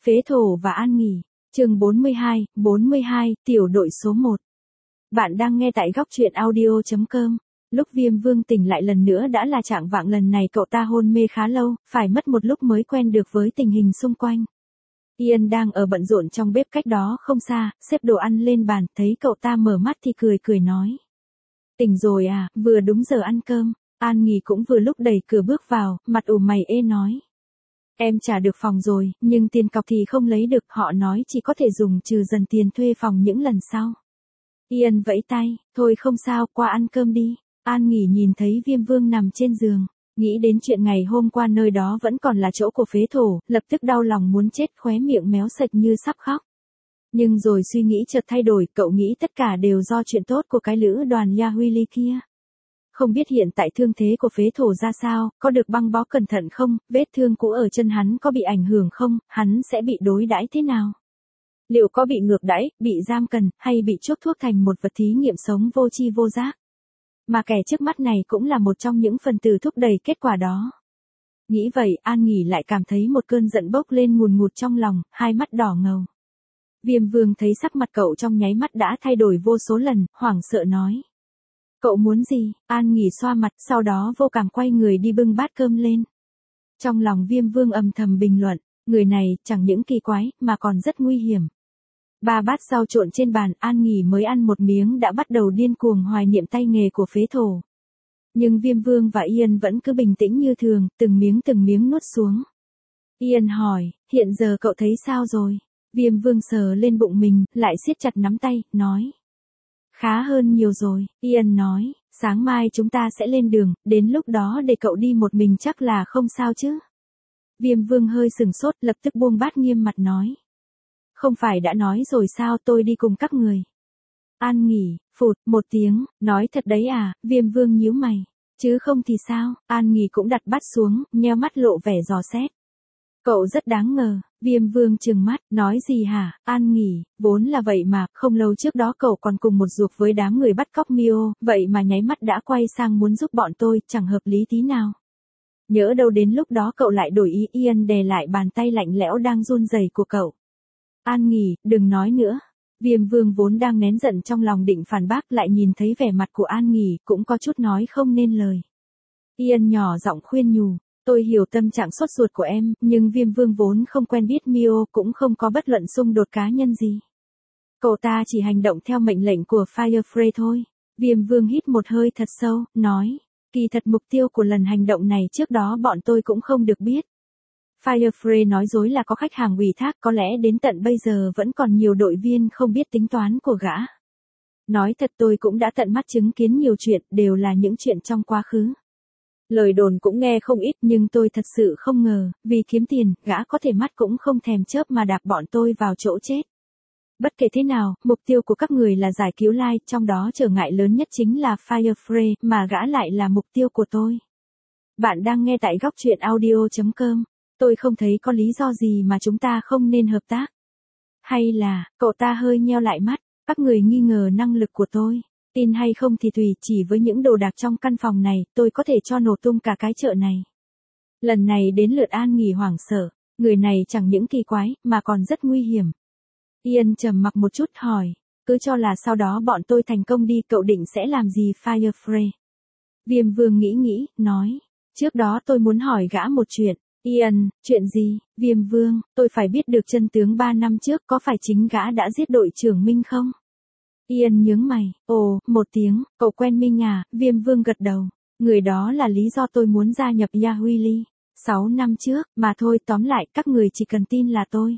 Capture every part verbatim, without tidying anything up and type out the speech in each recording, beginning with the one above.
Phế Thổ và An Nghỉ, chương bốn mươi hai, bốn mươi hai, tiểu đội số một. Bạn đang nghe tại góc truyện audio chấm com. Lúc Viêm Vương tỉnh lại lần nữa đã là chạng vạng, lần này cậu ta hôn mê khá lâu, phải mất một lúc mới quen được với tình hình xung quanh. Ian đang ở bận rộn trong bếp cách đó không xa, xếp đồ ăn lên bàn, thấy cậu ta mở mắt thì cười cười nói. Tỉnh rồi à, vừa đúng giờ ăn cơm. An Nghỉ cũng vừa lúc đẩy cửa bước vào, mặt ủ mày ê nói. Em trả được phòng rồi, nhưng tiền cọc thì không lấy được, họ nói chỉ có thể dùng trừ dần tiền thuê phòng những lần sau. Ian vẫy tay, thôi không sao, qua ăn cơm đi. An Nghỉ nhìn thấy Viêm Vương nằm trên giường, nghĩ đến chuyện ngày hôm qua nơi đó vẫn còn là chỗ của Phế Thổ, lập tức đau lòng muốn chết, khóe miệng méo sạch như sắp khóc. Nhưng rồi suy nghĩ chợt thay đổi, cậu nghĩ tất cả đều do chuyện tốt của cái lữ đoàn Yahuili kia. Không biết hiện tại thương thế của Phế Thổ ra sao, có được băng bó cẩn thận không, vết thương cũ ở chân hắn có bị ảnh hưởng không, hắn sẽ bị đối đãi thế nào? Liệu có bị ngược đãi, bị giam cầm, hay bị chuốc thuốc thành một vật thí nghiệm sống vô tri vô giác? Mà kẻ trước mắt này cũng là một trong những phần tử thúc đẩy kết quả đó. Nghĩ vậy, An Nghỉ lại cảm thấy một cơn giận bốc lên ngùn ngụt trong lòng, hai mắt đỏ ngầu. Viêm Vương thấy sắc mặt cậu trong nháy mắt đã thay đổi vô số lần, hoảng sợ nói. Cậu muốn gì? An Nghỉ xoa mặt, sau đó vô cảm quay người đi bưng bát cơm lên. Trong lòng Viêm Vương âm thầm bình luận, người này chẳng những kỳ quái, mà còn rất nguy hiểm. Ba bát rau trộn trên bàn, An Nghỉ mới ăn một miếng đã bắt đầu điên cuồng hoài niệm tay nghề của Phế Thổ. Nhưng Viêm Vương và Ian vẫn cứ bình tĩnh như thường, từng miếng từng miếng nuốt xuống. Ian hỏi, hiện giờ cậu thấy sao rồi? Viêm Vương sờ lên bụng mình, lại siết chặt nắm tay, nói. Khá hơn nhiều rồi, Ian nói, sáng mai chúng ta sẽ lên đường, đến lúc đó để cậu đi một mình chắc là không sao chứ. Viêm Vương hơi sừng sốt, lập tức buông bát nghiêm mặt nói. Không phải đã nói rồi sao, tôi đi cùng các người. An Nghỉ, phụt, một tiếng, nói thật đấy à, Viêm Vương nhíu mày. Chứ không thì sao, An Nghỉ cũng đặt bát xuống, nheo mắt lộ vẻ dò xét. Cậu rất đáng ngờ, Viêm Vương trừng mắt, nói gì hả, An Nghỉ, vốn là vậy mà, không lâu trước đó cậu còn cùng một ruột với đám người bắt cóc Mio, vậy mà nháy mắt đã quay sang muốn giúp bọn tôi, chẳng hợp lý tí nào. Nhỡ đâu đến lúc đó cậu lại đổi ý. Ian đè lại bàn tay lạnh lẽo đang run rẩy của cậu. An Nghỉ, đừng nói nữa. Viêm Vương vốn đang nén giận trong lòng định phản bác, lại nhìn thấy vẻ mặt của An Nghỉ, cũng có chút nói không nên lời. Ian nhỏ giọng khuyên nhủ. Tôi hiểu tâm trạng sốt ruột của em, nhưng Viêm Vương vốn không quen biết Mio, cũng không có bất luận xung đột cá nhân gì. Cậu ta chỉ hành động theo mệnh lệnh của Firefly thôi. Viêm Vương hít một hơi thật sâu, nói. Kỳ thật mục tiêu của lần hành động này trước đó bọn tôi cũng không được biết. Firefly nói dối là có khách hàng ủy thác, có lẽ đến tận bây giờ vẫn còn nhiều đội viên không biết tính toán của gã. Nói thật tôi cũng đã tận mắt chứng kiến nhiều chuyện, đều là những chuyện trong quá khứ. Lời đồn cũng nghe không ít, nhưng tôi thật sự không ngờ, vì kiếm tiền, gã có thể mắt cũng không thèm chớp mà đạp bọn tôi vào chỗ chết. Bất kể thế nào, mục tiêu của các người là giải cứu Lai, trong đó trở ngại lớn nhất chính là Firefly, mà gã lại là mục tiêu của tôi. Bạn đang nghe tại góc truyện audio chấm com. Tôi không thấy có lý do gì mà chúng ta không nên hợp tác. Hay là, cậu ta hơi nheo lại mắt, các người nghi ngờ năng lực của tôi. Tin hay không thì tùy, chỉ với những đồ đạc trong căn phòng này, tôi có thể cho nổ tung cả cái chợ này. Lần này đến lượt An Nghỉ hoảng sợ, người này chẳng những kỳ quái, mà còn rất nguy hiểm. Ian trầm mặc một chút hỏi, cứ cho là sau đó bọn tôi thành công đi, cậu định sẽ làm gì Firefly? Viêm Vương nghĩ nghĩ, nói, trước đó tôi muốn hỏi gã một chuyện. Ian, chuyện gì? Viêm Vương, tôi phải biết được chân tướng ba năm trước có phải chính gã đã giết đội trưởng Minh không? Ian nhướng mày, ồ, một tiếng, cậu quen Minh à? Viêm Vương gật đầu, người đó là lý do tôi muốn gia nhập Yahuili. Sáu năm trước, mà thôi, tóm lại, các người chỉ cần tin là tôi.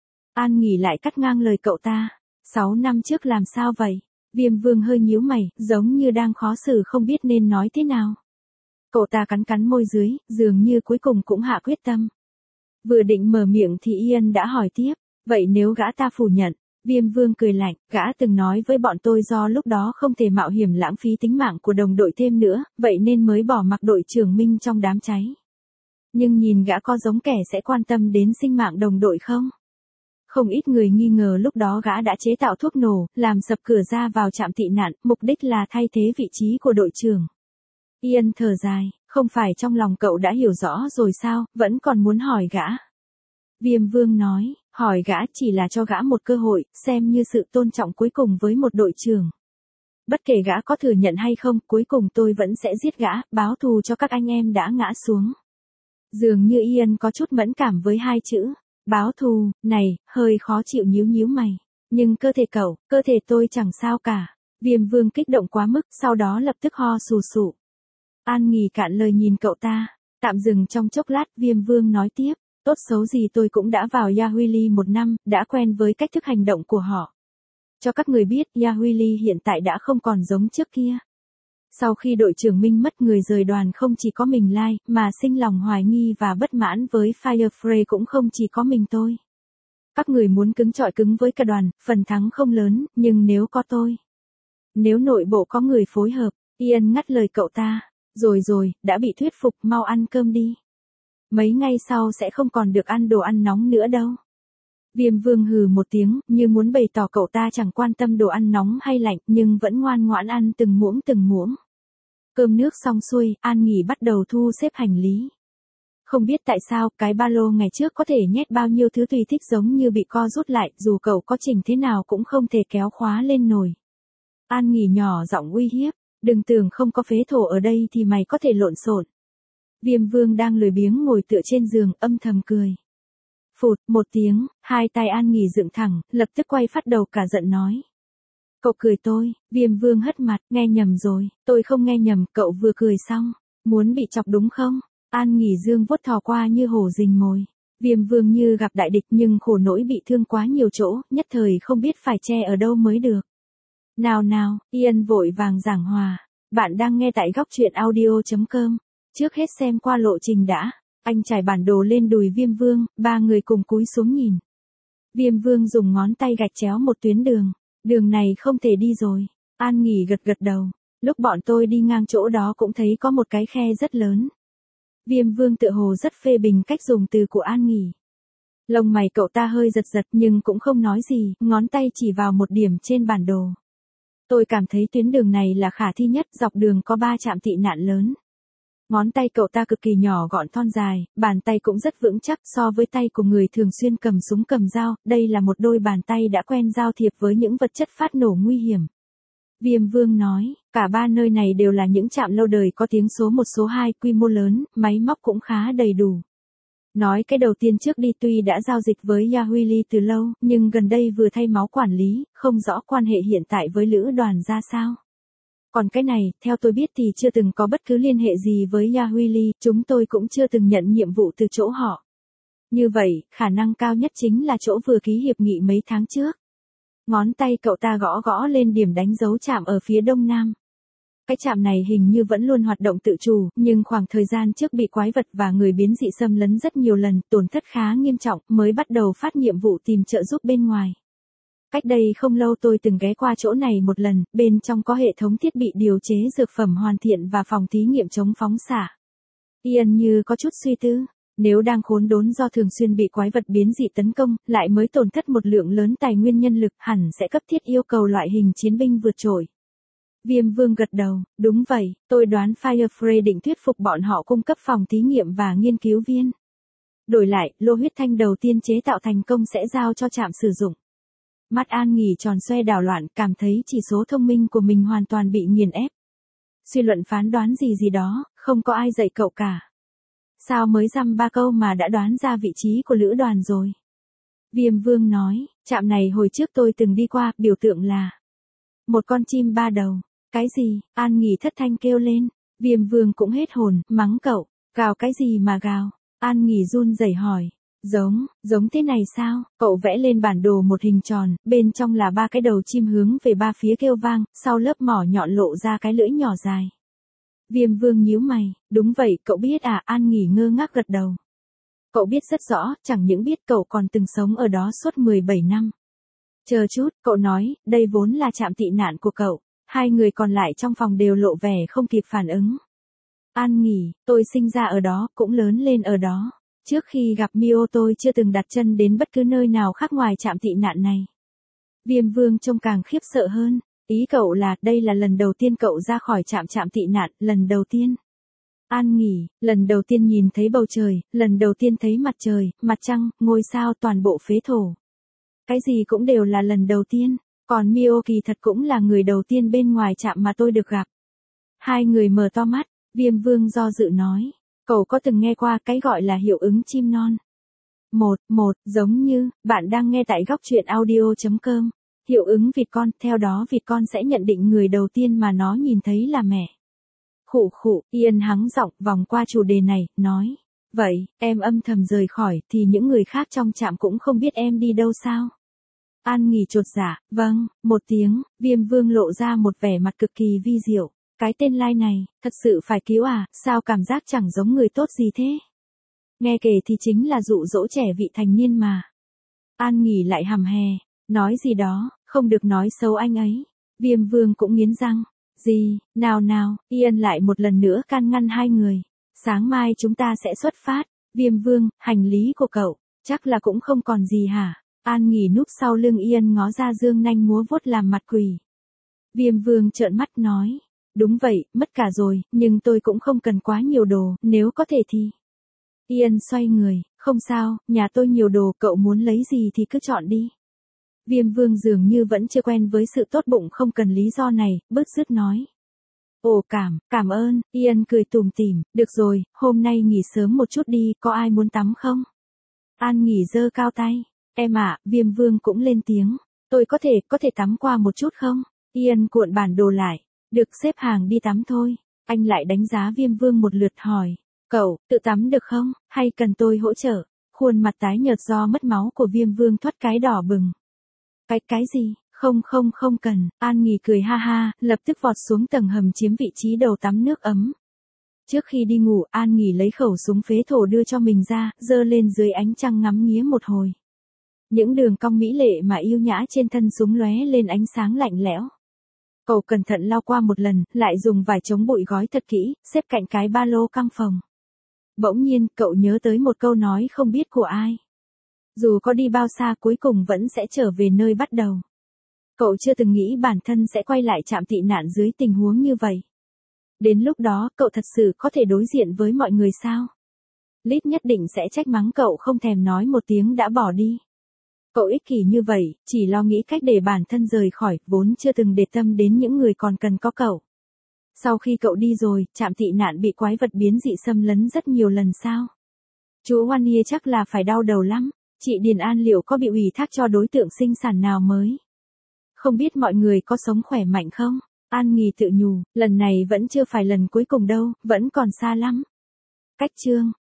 An Nghỉ lại cắt ngang lời cậu ta. Sáu năm trước làm sao vậy? Viêm Vương hơi nhíu mày, giống như đang khó xử không biết nên nói thế nào. Cậu ta cắn cắn môi dưới, dường như cuối cùng cũng hạ quyết tâm. Vừa định mở miệng thì Ian đã hỏi tiếp, vậy nếu gã ta phủ nhận? Viêm Vương cười lạnh, gã từng nói với bọn tôi do lúc đó không thể mạo hiểm lãng phí tính mạng của đồng đội thêm nữa, vậy nên mới bỏ mặc đội trưởng Minh trong đám cháy. Nhưng nhìn gã có giống kẻ sẽ quan tâm đến sinh mạng đồng đội không? Không ít người nghi ngờ lúc đó gã đã chế tạo thuốc nổ, làm sập cửa ra vào trạm tị nạn, mục đích là thay thế vị trí của đội trưởng. Ian thở dài, không phải trong lòng cậu đã hiểu rõ rồi sao, vẫn còn muốn hỏi gã. Viêm Vương nói, Hỏi gã chỉ là cho gã một cơ hội, xem như sự tôn trọng cuối cùng với một đội trưởng. Bất kể gã có thừa nhận hay không, cuối cùng tôi vẫn sẽ giết gã, báo thù cho các anh em đã ngã xuống. Dường như Ian có chút mẫn cảm với hai chữ, báo thù, này, hơi khó chịu nhíu nhíu mày. Nhưng cơ thể cậu, cơ thể tôi chẳng sao cả. Viêm Vương kích động quá mức, sau đó lập tức ho sù sụ. An Nghỉ cạn lời nhìn cậu ta, tạm dừng trong chốc lát, Viêm Vương nói tiếp, tốt xấu gì tôi cũng đã vào Yahuili một năm, đã quen với cách thức hành động của họ. Cho các người biết, Yahuili hiện tại đã không còn giống trước kia. Sau khi đội trưởng Minh mất, người rời đoàn không chỉ có mình Lai, mà sinh lòng hoài nghi và bất mãn với Firefly cũng không chỉ có mình tôi. Các người muốn cứng chọi cứng với cả đoàn, phần thắng không lớn, nhưng nếu có tôi. Nếu nội bộ có người phối hợp, Ian ngắt lời cậu ta. Rồi rồi, đã bị thuyết phục, mau ăn cơm đi. Mấy ngày sau sẽ không còn được ăn đồ ăn nóng nữa đâu. Viêm Vương hừ một tiếng, như muốn bày tỏ cậu ta chẳng quan tâm đồ ăn nóng hay lạnh, nhưng vẫn ngoan ngoãn ăn từng muỗng từng muỗng. Cơm nước xong xuôi, An Nghỉ bắt đầu thu xếp hành lý. Không biết tại sao, cái ba lô ngày trước có thể nhét bao nhiêu thứ tùy thích giống như bị co rút lại, dù cậu có chỉnh thế nào cũng không thể kéo khóa lên nổi. An Nghỉ nhỏ giọng uy hiếp, đừng tưởng không có phế thổ ở đây thì mày có thể lộn xộn. Viêm Vương đang lười biếng ngồi tựa trên giường, âm thầm cười. Phụt, một tiếng, hai tay An Nghỉ dựng thẳng, lập tức quay phát đầu cả giận nói. Cậu cười tôi, Viêm Vương hất mặt, nghe nhầm rồi, tôi không nghe nhầm, cậu vừa cười xong, muốn bị chọc đúng không? An Nghỉ dương vuốt thò qua như hổ rình mồi. Viêm Vương như gặp đại địch nhưng khổ nỗi bị thương quá nhiều chỗ, nhất thời không biết phải che ở đâu mới được. Nào nào, Ian vội vàng giảng hòa. Bạn đang nghe tại góc truyện audio chấm com. Trước hết xem qua lộ trình đã. Anh trải bản đồ lên đùi Viêm Vương, ba người cùng cúi xuống nhìn. Viêm Vương dùng ngón tay gạch chéo một tuyến đường. Đường này không thể đi rồi. An Nghỉ gật gật đầu. Lúc bọn tôi đi ngang chỗ đó cũng thấy có một cái khe rất lớn. Viêm Vương tựa hồ rất phê bình cách dùng từ của An Nghỉ. Lông mày cậu ta hơi giật giật nhưng cũng không nói gì, ngón tay chỉ vào một điểm trên bản đồ. Tôi cảm thấy tuyến đường này là khả thi nhất, dọc đường có ba trạm tị nạn lớn. Ngón tay cậu ta cực kỳ nhỏ gọn thon dài, bàn tay cũng rất vững chắc so với tay của người thường xuyên cầm súng cầm dao, đây là một đôi bàn tay đã quen giao thiệp với những vật chất phát nổ nguy hiểm. Viêm Vương nói, cả ba nơi này đều là những trạm lâu đời có tiếng số một số hai, quy mô lớn, máy móc cũng khá đầy đủ. Nói cái đầu tiên trước đi tuy đã giao dịch với Yahuili từ lâu, nhưng gần đây vừa thay máu quản lý, không rõ quan hệ hiện tại với lữ đoàn ra sao. Còn cái này, theo tôi biết thì chưa từng có bất cứ liên hệ gì với Yahuili, chúng tôi cũng chưa từng nhận nhiệm vụ từ chỗ họ. Như vậy, khả năng cao nhất chính là chỗ vừa ký hiệp nghị mấy tháng trước. Ngón tay cậu ta gõ gõ lên điểm đánh dấu trạm ở phía đông nam. Cái trạm này hình như vẫn luôn hoạt động tự chủ, nhưng khoảng thời gian trước bị quái vật và người biến dị xâm lấn rất nhiều lần, tổn thất khá nghiêm trọng, mới bắt đầu phát nhiệm vụ tìm trợ giúp bên ngoài. Cách đây không lâu tôi từng ghé qua chỗ này một lần, bên trong có hệ thống thiết bị điều chế dược phẩm hoàn thiện và phòng thí nghiệm chống phóng xạ. Ian như có chút suy tư, nếu đang khốn đốn do thường xuyên bị quái vật biến dị tấn công, lại mới tổn thất một lượng lớn tài nguyên nhân lực, hẳn sẽ cấp thiết yêu cầu loại hình chiến binh vượt trội. Viêm Vương gật đầu, đúng vậy, tôi đoán Firefly định thuyết phục bọn họ cung cấp phòng thí nghiệm và nghiên cứu viên. Đổi lại, lô huyết thanh đầu tiên chế tạo thành công sẽ giao cho trạm sử dụng. Mắt An Nghỉ tròn xoe đảo loạn, cảm thấy chỉ số thông minh của mình hoàn toàn bị nghiền ép. Suy luận phán đoán gì gì đó, không có ai dạy cậu cả. Sao mới dăm ba câu mà đã đoán ra vị trí của lữ đoàn rồi? Viêm Vương nói, trạm này hồi trước tôi từng đi qua, biểu tượng là một con chim ba đầu. Cái gì? An Nghỉ thất thanh kêu lên. Viêm Vương cũng hết hồn, mắng cậu. Gào cái gì mà gào? An Nghỉ run rẩy hỏi. Giống, giống thế này sao? Cậu vẽ lên bản đồ một hình tròn, bên trong là ba cái đầu chim hướng về ba phía kêu vang, sau lớp mỏ nhọn lộ ra cái lưỡi nhỏ dài. Viêm Vương nhíu mày, đúng vậy, cậu biết à? An Nghỉ ngơ ngác gật đầu. Cậu biết rất rõ, chẳng những biết cậu còn từng sống ở đó suốt mười bảy năm. Chờ chút, cậu nói, đây vốn là trạm tị nạn của cậu. Hai người còn lại trong phòng đều lộ vẻ không kịp phản ứng. An Nghỉ, tôi sinh ra ở đó, cũng lớn lên ở đó. Trước khi gặp Mio tôi chưa từng đặt chân đến bất cứ nơi nào khác ngoài trạm tị nạn này. Viêm Vương trông càng khiếp sợ hơn. Ý cậu là đây là lần đầu tiên cậu ra khỏi trạm trạm tị nạn, lần đầu tiên. An nghỉ, lần đầu tiên nhìn thấy bầu trời, lần đầu tiên thấy mặt trời, mặt trăng, ngôi sao toàn bộ phế thổ. Cái gì cũng đều là lần đầu tiên, còn Mio kỳ thật cũng là người đầu tiên bên ngoài trạm mà tôi được gặp. Hai người mở to mắt, Viêm Vương do dự nói, cậu có từng nghe qua cái gọi là hiệu ứng chim non? Một, một, giống như, bạn đang nghe tại góc truyện audio.com. Hiệu ứng vịt con, theo đó vịt con sẽ nhận định người đầu tiên mà nó nhìn thấy là mẹ. Khụ khụ, Ian hắng giọng vòng qua chủ đề này, nói. Vậy, em âm thầm rời khỏi thì những người khác trong trạm cũng không biết em đi đâu sao? An nghỉ chột dạ, vâng, một tiếng, Viêm Vương lộ ra một vẻ mặt cực kỳ vi diệu. Cái tên Lai này, thật sự phải cứu à, sao cảm giác chẳng giống người tốt gì thế? Nghe kể thì chính là dụ dỗ trẻ vị thành niên mà. An nghỉ lại hầm hè, nói gì đó, không được nói xấu anh ấy. Viêm Vương cũng nghiến răng. Gì, nào nào, Ian lại một lần nữa can ngăn hai người. Sáng mai chúng ta sẽ xuất phát. Viêm Vương, hành lý của cậu, chắc là cũng không còn gì hả? An nghỉ núp sau lưng Ian ngó ra dương nanh múa vuốt làm mặt quỷ. Viêm Vương trợn mắt nói. Đúng vậy, mất cả rồi, nhưng tôi cũng không cần quá nhiều đồ, nếu có thể thì. Ian xoay người, không sao, nhà tôi nhiều đồ, cậu muốn lấy gì thì cứ chọn đi. Viêm Vương dường như vẫn chưa quen với sự tốt bụng không cần lý do này, bứt rứt nói. Ồ cảm, cảm ơn, Ian cười tủm tỉm, được rồi, hôm nay nghỉ sớm một chút đi, có ai muốn tắm không? An nghỉ giơ cao tay, em ạ, Viêm Vương cũng lên tiếng, tôi có thể, có thể tắm qua một chút không? Ian cuộn bản đồ lại, được xếp hàng đi tắm thôi, anh lại đánh giá Viêm Vương một lượt hỏi, cậu, tự tắm được không, hay cần tôi hỗ trợ? Khuôn mặt tái nhợt do mất máu của Viêm Vương thoát cái đỏ bừng. Cái, cái gì, không không không cần, An nghỉ cười ha ha, lập tức vọt xuống tầng hầm chiếm vị trí đầu tắm nước ấm. Trước khi đi ngủ, An nghỉ lấy khẩu súng phế thổ đưa cho mình ra, giơ lên dưới ánh trăng ngắm nghía một hồi. Những đường cong mỹ lệ mà yêu nhã trên thân súng lóe lên ánh sáng lạnh lẽo. Cậu cẩn thận lau qua một lần, lại dùng vải chống bụi gói thật kỹ, xếp cạnh cái ba lô căng phòng. Bỗng nhiên, cậu nhớ tới một câu nói không biết của ai. Dù có đi bao xa cuối cùng vẫn sẽ trở về nơi bắt đầu. Cậu chưa từng nghĩ bản thân sẽ quay lại trạm tị nạn dưới tình huống như vậy. Đến lúc đó, cậu thật sự có thể đối diện với mọi người sao? Lít nhất định sẽ trách mắng cậu không thèm nói một tiếng đã bỏ đi. Cậu ích kỷ như vậy, chỉ lo nghĩ cách để bản thân rời khỏi, vốn chưa từng để tâm đến những người còn cần có cậu. Sau khi cậu đi rồi, trạm tị nạn bị quái vật biến dị xâm lấn rất nhiều lần sao? Chú Wanye chắc là phải đau đầu lắm. Chị Điền An liệu có bị ủy thác cho đối tượng sinh sản nào mới? Không biết mọi người có sống khỏe mạnh không? An nghỉ tự nhủ, lần này vẫn chưa phải lần cuối cùng đâu, vẫn còn xa lắm. Cách chương